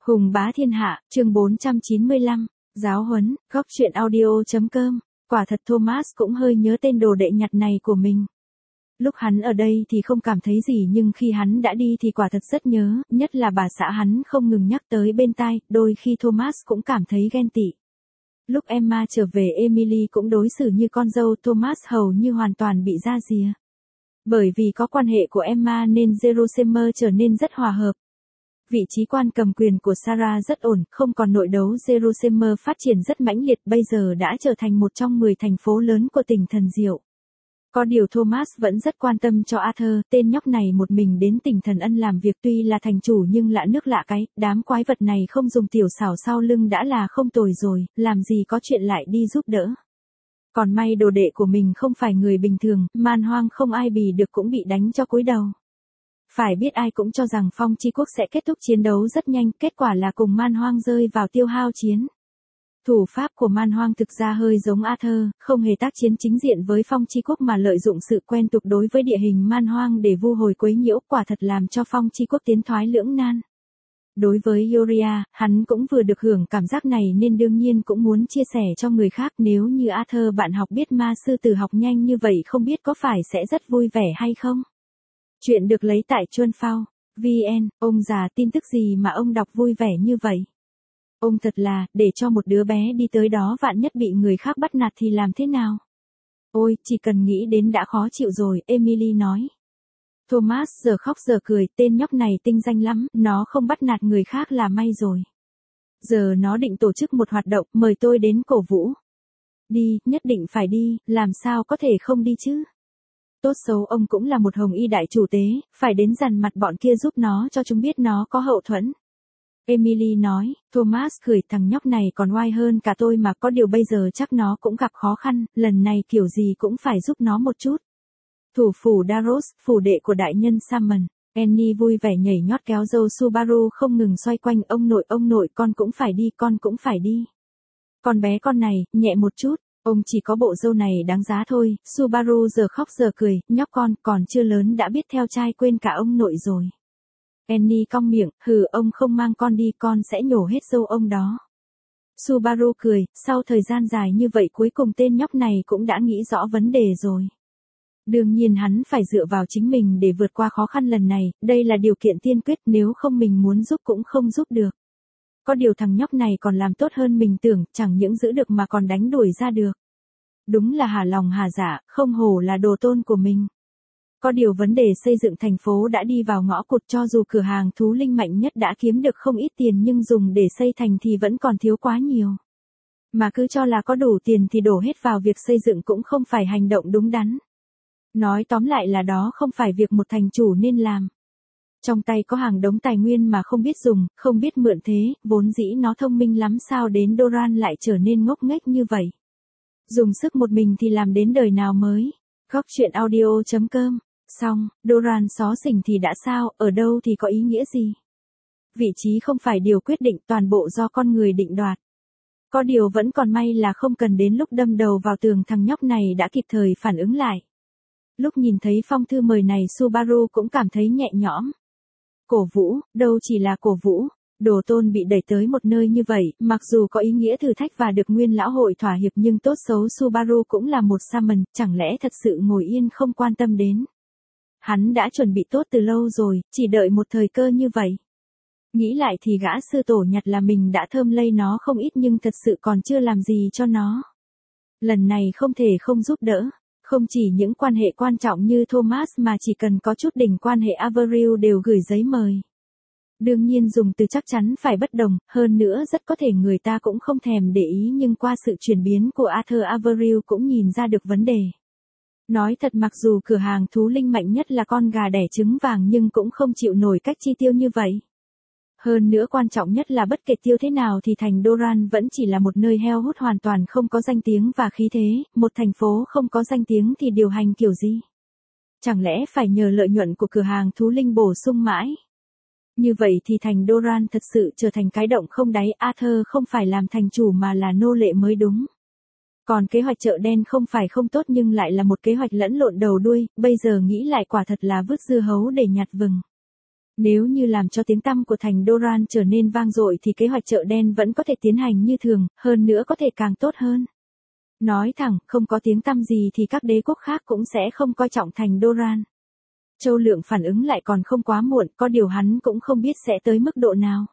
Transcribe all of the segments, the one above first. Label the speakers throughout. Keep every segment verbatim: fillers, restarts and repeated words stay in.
Speaker 1: Hùng bá thiên hạ, chương bốn trăm chín mươi lăm, giáo huấn, góc truyện audio.com, quả thật Thomas cũng hơi nhớ tên đồ đệ nhặt này của mình. Lúc hắn ở đây thì không cảm thấy gì nhưng khi hắn đã đi thì quả thật rất nhớ, nhất là bà xã hắn không ngừng nhắc tới bên tai, đôi khi Thomas cũng cảm thấy ghen tị. Lúc Emma trở về Emily cũng đối xử như con dâu, Thomas hầu như hoàn toàn bị ra rìa. Bởi vì có quan hệ của Emma nên Jerusalem trở nên rất hòa hợp. Vị trí quan cầm quyền của Sarah rất ổn, không còn nội đấu, Jerusalem phát triển rất mãnh liệt, bây giờ đã trở thành một trong mười thành phố lớn của tỉnh Thần Diệu. Có điều Thomas vẫn rất quan tâm cho Arthur, tên nhóc này một mình đến tỉnh Thần Ân làm việc, tuy là thành chủ nhưng lạ nước lạ cái, đám quái vật này không dùng tiểu xảo sau lưng đã là không tồi rồi, làm gì có chuyện lại đi giúp đỡ. Còn may đồ đệ của mình không phải người bình thường, man hoang không ai bì được cũng bị đánh cho cúi đầu. Phải biết ai cũng cho rằng Phong Chi Quốc sẽ kết thúc chiến đấu rất nhanh, kết quả là cùng man hoang rơi vào tiêu hao chiến. Thủ pháp của man hoang thực ra hơi giống Arthur, không hề tác chiến chính diện với Phong Chi Quốc mà lợi dụng sự quen thuộc đối với địa hình man hoang để vu hồi quấy nhiễu, quả thật làm cho Phong Chi Quốc tiến thoái lưỡng nan. Đối với Yoria, hắn cũng vừa được hưởng cảm giác này nên đương nhiên cũng muốn chia sẻ cho người khác. Nếu như Arthur bạn học biết ma sư tử học nhanh như vậy không biết có phải sẽ rất vui vẻ hay không? Chuyện được lấy tại Chuân Phao, vê en, ông già tin tức gì mà ông đọc vui vẻ như vậy? Ông thật là, để cho một đứa bé đi tới đó vạn nhất bị người khác bắt nạt thì làm thế nào? Ôi, chỉ cần nghĩ đến đã khó chịu rồi, Emily nói. Thomas giờ khóc giờ cười, tên nhóc này tinh danh lắm, nó không bắt nạt người khác là may rồi. Giờ nó định tổ chức một hoạt động, mời tôi đến cổ vũ. Đi, nhất định phải đi, làm sao có thể không đi chứ? Tốt xấu ông cũng là một hồng y đại chủ tế, phải đến dằn mặt bọn kia giúp nó cho chúng biết nó có hậu thuẫn. Emily nói, Thomas cười, thằng nhóc này còn oai hơn cả tôi mà, có điều bây giờ chắc nó cũng gặp khó khăn, lần này kiểu gì cũng phải giúp nó một chút. Thủ phủ Daros, phủ đệ của đại nhân Salmon, Annie vui vẻ nhảy nhót kéo dâu Subaru không ngừng xoay quanh, ông nội ông nội con cũng phải đi, con cũng phải đi. Con bé con này, nhẹ một chút. Ông chỉ có bộ dâu này đáng giá thôi, Subaru giờ khóc giờ cười, nhóc con còn chưa lớn đã biết theo trai quên cả ông nội rồi. Annie cong miệng, hừ, ông không mang con đi con sẽ nhổ hết dâu ông đó. Subaru cười, sau thời gian dài như vậy cuối cùng tên nhóc này cũng đã nghĩ rõ vấn đề rồi. Đương nhiên hắn phải dựa vào chính mình để vượt qua khó khăn lần này, đây là điều kiện tiên quyết, nếu không mình muốn giúp cũng không giúp được. Có điều thằng nhóc này còn làm tốt hơn mình tưởng, chẳng những giữ được mà còn đánh đuổi ra được. Đúng là hà lòng hà dạ, không hổ là đồ tôn của mình. Có điều vấn đề xây dựng thành phố đã đi vào ngõ cụt, cho dù cửa hàng thú linh mạnh nhất đã kiếm được không ít tiền nhưng dùng để xây thành thì vẫn còn thiếu quá nhiều. Mà cứ cho là có đủ tiền thì đổ hết vào việc xây dựng cũng không phải hành động đúng đắn. Nói tóm lại là đó không phải việc một thành chủ nên làm. Trong tay có hàng đống tài nguyên mà không biết dùng, không biết mượn thế, vốn dĩ nó thông minh lắm sao đến Doran lại trở nên ngốc nghếch như vậy. Dùng sức một mình thì làm đến đời nào mới. Góc truyện audio.com. Xong, Doran xó xỉnh thì đã sao, ở đâu thì có ý nghĩa gì? Vị trí không phải điều quyết định, toàn bộ do con người định đoạt. Có điều vẫn còn may là không cần đến lúc đâm đầu vào tường, thằng nhóc này đã kịp thời phản ứng lại. Lúc nhìn thấy phong thư mời này Subaru cũng cảm thấy nhẹ nhõm. Cổ vũ, đâu chỉ là cổ vũ, đồ tôn bị đẩy tới một nơi như vậy, mặc dù có ý nghĩa thử thách và được nguyên lão hội thỏa hiệp nhưng tốt xấu Subaru cũng là một Salmon, chẳng lẽ thật sự ngồi yên không quan tâm đến. Hắn đã chuẩn bị tốt từ lâu rồi, chỉ đợi một thời cơ như vậy. Nghĩ lại thì gã sư tổ nhặt là mình đã thơm lây nó không ít nhưng thật sự còn chưa làm gì cho nó. Lần này không thể không giúp đỡ. Không chỉ những quan hệ quan trọng như Thomas mà chỉ cần có chút đỉnh quan hệ Avril đều gửi giấy mời. Đương nhiên dùng từ chắc chắn phải bất đồng, hơn nữa rất có thể người ta cũng không thèm để ý nhưng qua sự chuyển biến của Arthur Avril cũng nhìn ra được vấn đề. Nói thật mặc dù cửa hàng thú linh mạnh nhất là con gà đẻ trứng vàng nhưng cũng không chịu nổi cách chi tiêu như vậy. Hơn nữa quan trọng nhất là bất kể tiêu thế nào thì thành Doran vẫn chỉ là một nơi heo hút hoàn toàn không có danh tiếng và khí thế, một thành phố không có danh tiếng thì điều hành kiểu gì? Chẳng lẽ phải nhờ lợi nhuận của cửa hàng thú linh bổ sung mãi? Như vậy thì thành Doran thật sự trở thành cái động không đáy, Arthur không phải làm thành chủ mà là nô lệ mới đúng. Còn kế hoạch chợ đen không phải không tốt nhưng lại là một kế hoạch lẫn lộn đầu đuôi, bây giờ nghĩ lại quả thật là vứt dưa hấu để nhặt vừng. Nếu như làm cho tiếng tăm của thành Doran trở nên vang dội thì kế hoạch chợ đen vẫn có thể tiến hành như thường, hơn nữa có thể càng tốt hơn. Nói thẳng, không có tiếng tăm gì thì các đế quốc khác cũng sẽ không coi trọng thành Doran. Châu Lượng phản ứng lại còn không quá muộn, có điều hắn cũng không biết sẽ tới mức độ nào.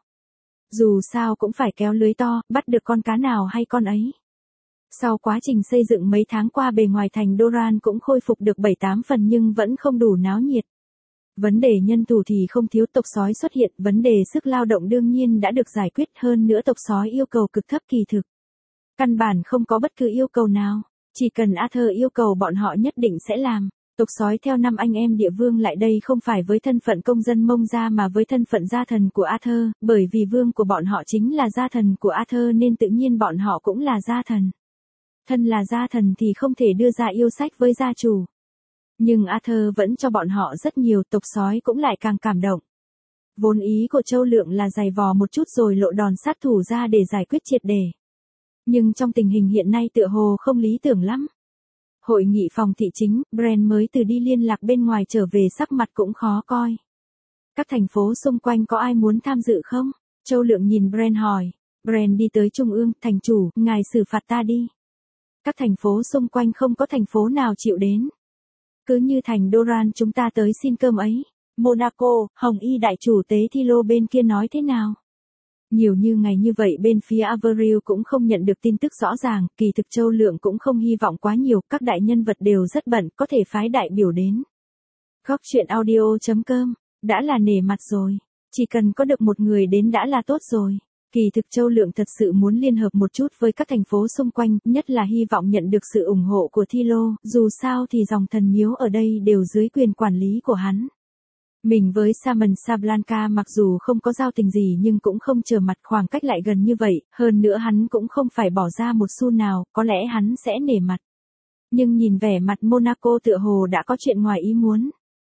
Speaker 1: Dù sao cũng phải kéo lưới to, bắt được con cá nào hay con ấy. Sau quá trình xây dựng mấy tháng qua, bề ngoài thành Doran cũng khôi phục được bảy tám phần nhưng vẫn không đủ náo nhiệt. Vấn đề nhân thủ thì không thiếu, tộc sói xuất hiện, vấn đề sức lao động đương nhiên đã được giải quyết, hơn nữa tộc sói yêu cầu cực thấp kỳ thực. Căn bản không có bất cứ yêu cầu nào, chỉ cần Arthur yêu cầu bọn họ nhất định sẽ làm. Tộc sói theo năm anh em địa vương lại đây không phải với thân phận công dân Mông gia mà với thân phận gia thần của Arthur, bởi vì vương của bọn họ chính là gia thần của Arthur nên tự nhiên bọn họ cũng là gia thần. Thân là gia thần thì không thể đưa ra yêu sách với gia chủ. Nhưng Arthur vẫn cho bọn họ rất nhiều, tộc sói cũng lại càng cảm động. Vốn ý của Châu Lượng là giày vò một chút rồi lộ đòn sát thủ ra để giải quyết triệt để. Nhưng trong tình hình hiện nay tựa hồ không lý tưởng lắm. Hội nghị phòng thị chính, Brent mới từ đi liên lạc bên ngoài trở về, sắc mặt cũng khó coi. Các thành phố xung quanh có ai muốn tham dự không? Châu Lượng nhìn Brent hỏi. Brent đi tới trung ương, thành chủ, ngài xử phạt ta đi. Các thành phố xung quanh không có thành phố nào chịu đến. Cứ như thành Doran chúng ta tới xin cơm ấy. Monaco, Hồng Y đại chủ tế Thilo bên kia nói thế nào? Nhiều như ngày như vậy bên phía Avril cũng không nhận được tin tức rõ ràng, kỳ thực Châu Lượng cũng không hy vọng quá nhiều, các đại nhân vật đều rất bận, có thể phái đại biểu đến. Góc truyện audio chấm com, đã là nể mặt rồi, chỉ cần có được một người đến đã là tốt rồi. Kỳ thực Châu Lượng thật sự muốn liên hợp một chút với các thành phố xung quanh, nhất là hy vọng nhận được sự ủng hộ của Thilo, dù sao thì dòng thần miếu ở đây đều dưới quyền quản lý của hắn. Mình với Salmon Sablanca mặc dù không có giao tình gì nhưng cũng không trở mặt, khoảng cách lại gần như vậy, hơn nữa hắn cũng không phải bỏ ra một xu nào, có lẽ hắn sẽ nể mặt. Nhưng nhìn vẻ mặt Monaco tựa hồ đã có chuyện ngoài ý muốn.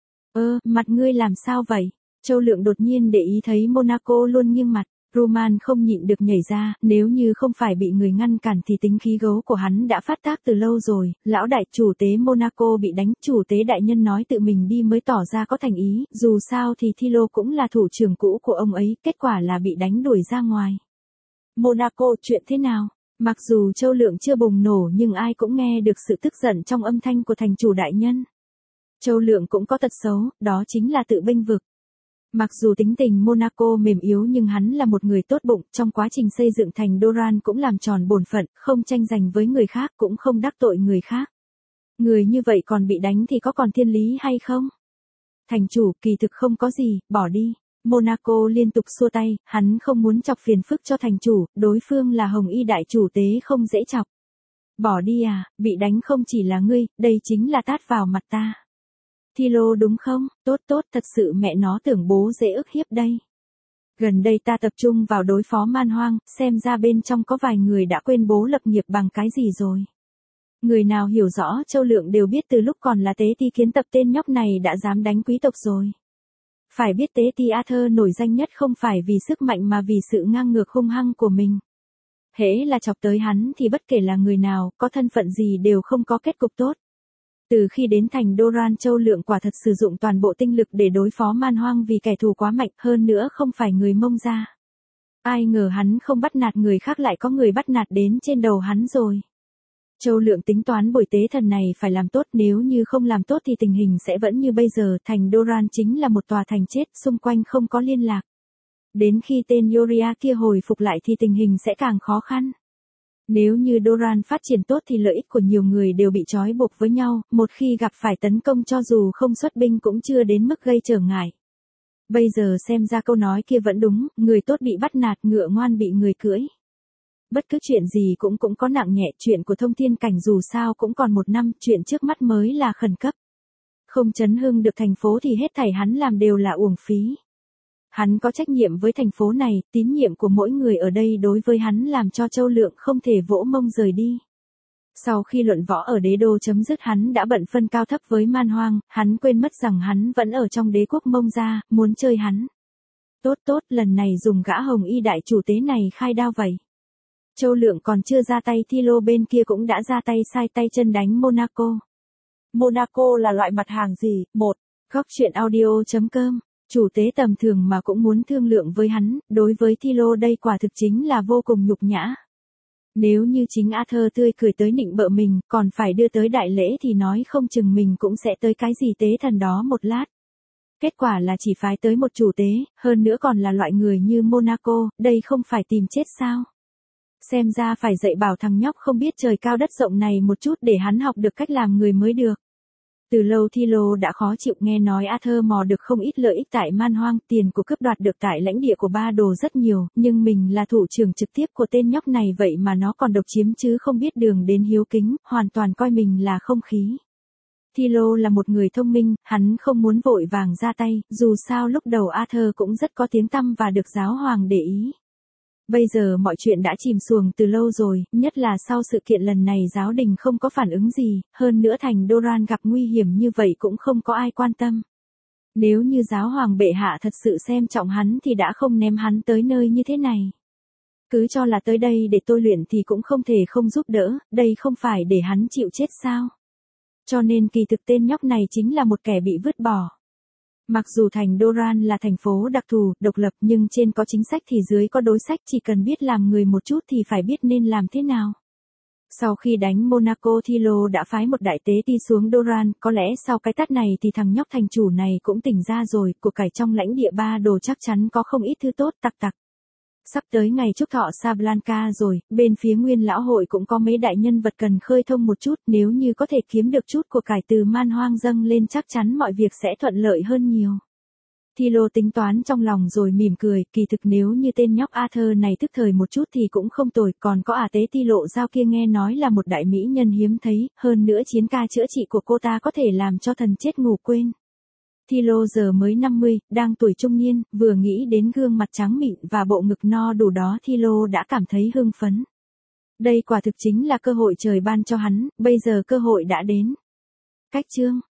Speaker 1: Ơ, mặt ngươi làm sao vậy? Châu Lượng đột nhiên để ý thấy Monaco luôn nghiêng mặt. Roman không nhịn được nhảy ra, nếu như không phải bị người ngăn cản thì tính khí gấu của hắn đã phát tác từ lâu rồi. Lão đại chủ tế Monaco bị đánh, chủ tế đại nhân nói tự mình đi mới tỏ ra có thành ý, dù sao thì Thilo cũng là thủ trưởng cũ của ông ấy, kết quả là bị đánh đuổi ra ngoài. Monaco, chuyện thế nào? Mặc dù Châu Lượng chưa bùng nổ nhưng ai cũng nghe được sự tức giận trong âm thanh của thành chủ đại nhân. Châu Lượng cũng có tật xấu, đó chính là tự bênh vực. Mặc dù tính tình Monaco mềm yếu nhưng hắn là một người tốt bụng, trong quá trình xây dựng thành Doran cũng làm tròn bổn phận, không tranh giành với người khác cũng không đắc tội người khác. Người như vậy còn bị đánh thì có còn thiên lý hay không? Thành chủ, kỳ thực không có gì, bỏ đi. Monaco liên tục xua tay, hắn không muốn chọc phiền phức cho thành chủ, đối phương là Hồng Y đại chủ tế không dễ chọc. Bỏ đi à, bị đánh không chỉ là ngươi, đây chính là tát vào mặt ta. Thilo đúng không? Tốt tốt, thật sự mẹ nó tưởng bố dễ ức hiếp đây. Gần đây ta tập trung vào đối phó man hoang, xem ra bên trong có vài người đã quên bố lập nghiệp bằng cái gì rồi. Người nào hiểu rõ Châu Lượng đều biết từ lúc còn là tế ti kiến tập tên nhóc này đã dám đánh quý tộc rồi. Phải biết tế ti Arthur nổi danh nhất không phải vì sức mạnh mà vì sự ngang ngược hung hăng của mình. Hễ là chọc tới hắn thì bất kể là người nào, có thân phận gì đều không có kết cục tốt. Từ khi đến thành Doran, Châu Lượng quả thật sử dụng toàn bộ tinh lực để đối phó man hoang vì kẻ thù quá mạnh, hơn nữa không phải người Mông gia. Ai ngờ hắn không bắt nạt người khác lại có người bắt nạt đến trên đầu hắn rồi. Châu Lượng tính toán buổi tế thần này phải làm tốt, nếu như không làm tốt thì tình hình sẽ vẫn như bây giờ, thành Doran chính là một tòa thành chết, xung quanh không có liên lạc. Đến khi tên Yoria kia hồi phục lại thì tình hình sẽ càng khó khăn. Nếu như Doran phát triển tốt thì lợi ích của nhiều người đều bị trói buộc với nhau, một khi gặp phải tấn công cho dù không xuất binh cũng chưa đến mức gây trở ngại. Bây giờ xem ra câu nói kia vẫn đúng, người tốt bị bắt nạt, ngựa ngoan bị người cưỡi. Bất cứ chuyện gì cũng cũng có nặng nhẹ, chuyện của Thông Thiên Cảnh dù sao cũng còn một năm, chuyện trước mắt mới là khẩn cấp. Không chấn hưng được thành phố thì hết thảy hắn làm đều là uổng phí. Hắn có trách nhiệm với thành phố này, tín nhiệm của mỗi người ở đây đối với hắn làm cho Châu Lượng không thể vỗ mông rời đi. Sau khi luận võ ở đế đô chấm dứt, hắn đã bận phân cao thấp với man hoang, hắn quên mất rằng hắn vẫn ở trong đế quốc Mông gia, muốn chơi hắn. Tốt tốt, lần này dùng gã Hồng Y đại chủ tế này khai đao vậy. Châu Lượng còn chưa ra tay, Thilo bên kia cũng đã ra tay sai tay chân đánh Monaco. Monaco là loại mặt hàng gì? một. Góc truyện audio chấm com Chủ tế tầm thường mà cũng muốn thương lượng với hắn, đối với Thilo đây quả thực chính là vô cùng nhục nhã. Nếu như chính Arthur tươi cười tới nịnh bợ mình, còn phải đưa tới đại lễ thì nói không chừng mình cũng sẽ tới cái gì tế thần đó một lát. Kết quả là chỉ phái tới một chủ tế, hơn nữa còn là loại người như Monaco, đây không phải tìm chết sao? Xem ra phải dạy bảo thằng nhóc không biết trời cao đất rộng này một chút để hắn học được cách làm người mới được. Từ lâu Thilo đã khó chịu nghe nói Arthur mò được không ít lợi ích tại man hoang, tiền của cướp đoạt được tại lãnh địa của ba đồ rất nhiều, nhưng mình là thủ trưởng trực tiếp của tên nhóc này vậy mà nó còn độc chiếm chứ không biết đường đến hiếu kính, hoàn toàn coi mình là không khí. Thilo là một người thông minh, hắn không muốn vội vàng ra tay, dù sao lúc đầu Arthur cũng rất có tiếng tăm và được giáo hoàng để ý. Bây giờ mọi chuyện đã chìm xuồng từ lâu rồi, nhất là sau sự kiện lần này giáo đình không có phản ứng gì, hơn nữa thành Doran gặp nguy hiểm như vậy cũng không có ai quan tâm. Nếu như giáo hoàng bệ hạ thật sự xem trọng hắn thì đã không ném hắn tới nơi như thế này. Cứ cho là tới đây để tôi luyện thì cũng không thể không giúp đỡ, đây không phải để hắn chịu chết sao. Cho nên kỳ thực tên nhóc này chính là một kẻ bị vứt bỏ. Mặc dù thành Doran là thành phố đặc thù, độc lập nhưng trên có chính sách thì dưới có đối sách, chỉ cần biết làm người một chút thì phải biết nên làm thế nào. Sau khi đánh Monaco Thilo đã phái một đại tế đi xuống Doran, có lẽ sau cái tát này thì thằng nhóc thành chủ này cũng tỉnh ra rồi, của cải trong lãnh địa ba đồ chắc chắn có không ít thứ tốt tặc tặc. Sắp tới ngày chúc thọ Sablanca rồi, bên phía nguyên lão hội cũng có mấy đại nhân vật cần khơi thông một chút, nếu như có thể kiếm được chút của cải từ man hoang dâng lên chắc chắn mọi việc sẽ thuận lợi hơn nhiều. Thilo tính toán trong lòng rồi mỉm cười, kỳ thực nếu như tên nhóc Arthur này tức thời một chút thì cũng không tồi, còn có ả tế ti lộ giao kia nghe nói là một đại mỹ nhân hiếm thấy, hơn nữa chiến ca chữa trị của cô ta có thể làm cho thần chết ngủ quên. Thilo giờ mới năm mươi, đang tuổi trung niên, vừa nghĩ đến gương mặt trắng mịn và bộ ngực no đủ đó Thilo đã cảm thấy hưng phấn. Đây quả thực chính là cơ hội trời ban cho hắn, bây giờ cơ hội đã đến. Cách chương